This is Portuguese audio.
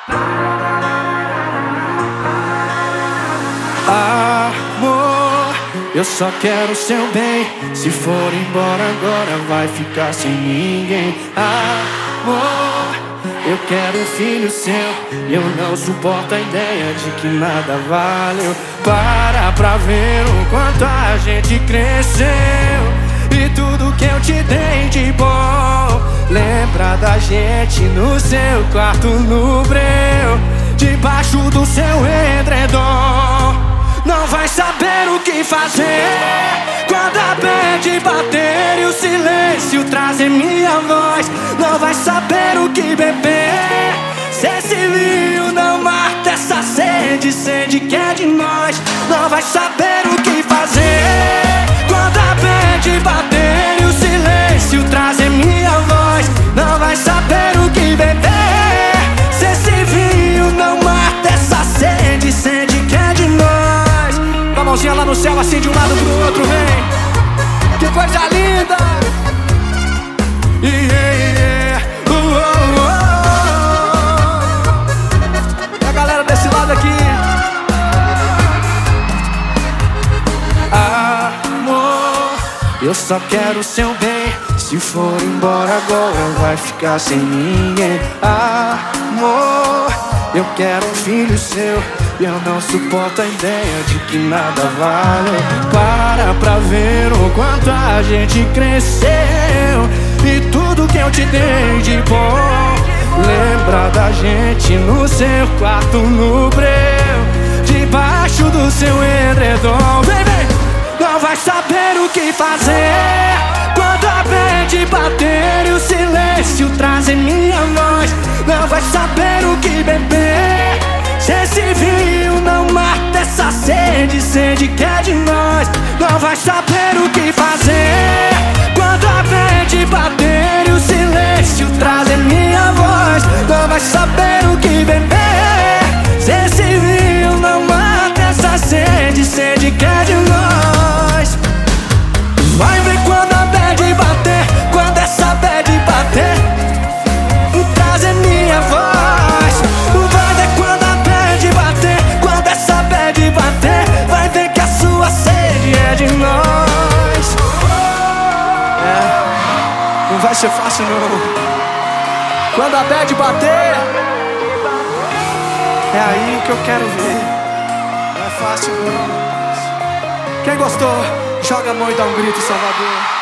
Amor, eu só quero seu bem. Se for embora agora vai ficar sem ninguém. Amor, eu quero um filho seu. Eu não suporto a ideia de que nada valeu. Para pra ver o quanto a gente cresceu e tudo que eu te dei de bom. Lembra da gente no seu quarto no breu, debaixo do seu edredom. Não vai saber o que fazer quando a bad bater e o silêncio trazer minha voz. Não vai saber o que beber se esse vinho não mata essa sede, sede que é de nós. Não vai saber o que fazer quando a bad bater e o silêncio trazer minha voz. Não vai saber o que beber se esse vinho não mata essa sede, sede que é de nós. Com a mãozinha lá no céu, assim de um lado pro outro, vem. Que coisa linda! Yeah, a galera desse lado aqui. Amor, eu só quero seu bem. Se for embora agora vai ficar sem ninguém. Amor, eu quero um filho seu. Eu não suporto a ideia de que nada vale. Para pra ver o quanto a gente cresceu e tudo que eu te dei de bom. Lembra da gente no seu quarto no breu, debaixo do seu edredom. Vem, vem! Não vai saber o que fazer quando a bad bater e o silêncio trazer minha voz. Não vai saber o que beber se esse vinho não mata essa sede, sede que é de nós. Não vai saber o que fazer quando a bad bater e o silêncio trazer minha voz. Não vai saber o que beber se esse vinho não mata essa sede, sede que é de nós. Vai ver quando a bad bater, quando essa bad bater, trazer minha voz. Vai ver quando a bad bater, quando essa bad bater, vai ver que a sua sede é de nós. Não vai ser fácil não. Quando a bad bater, é aí que eu quero ver. Não é fácil não. Quem gostou, joga a mão e dá um grito, Salvador.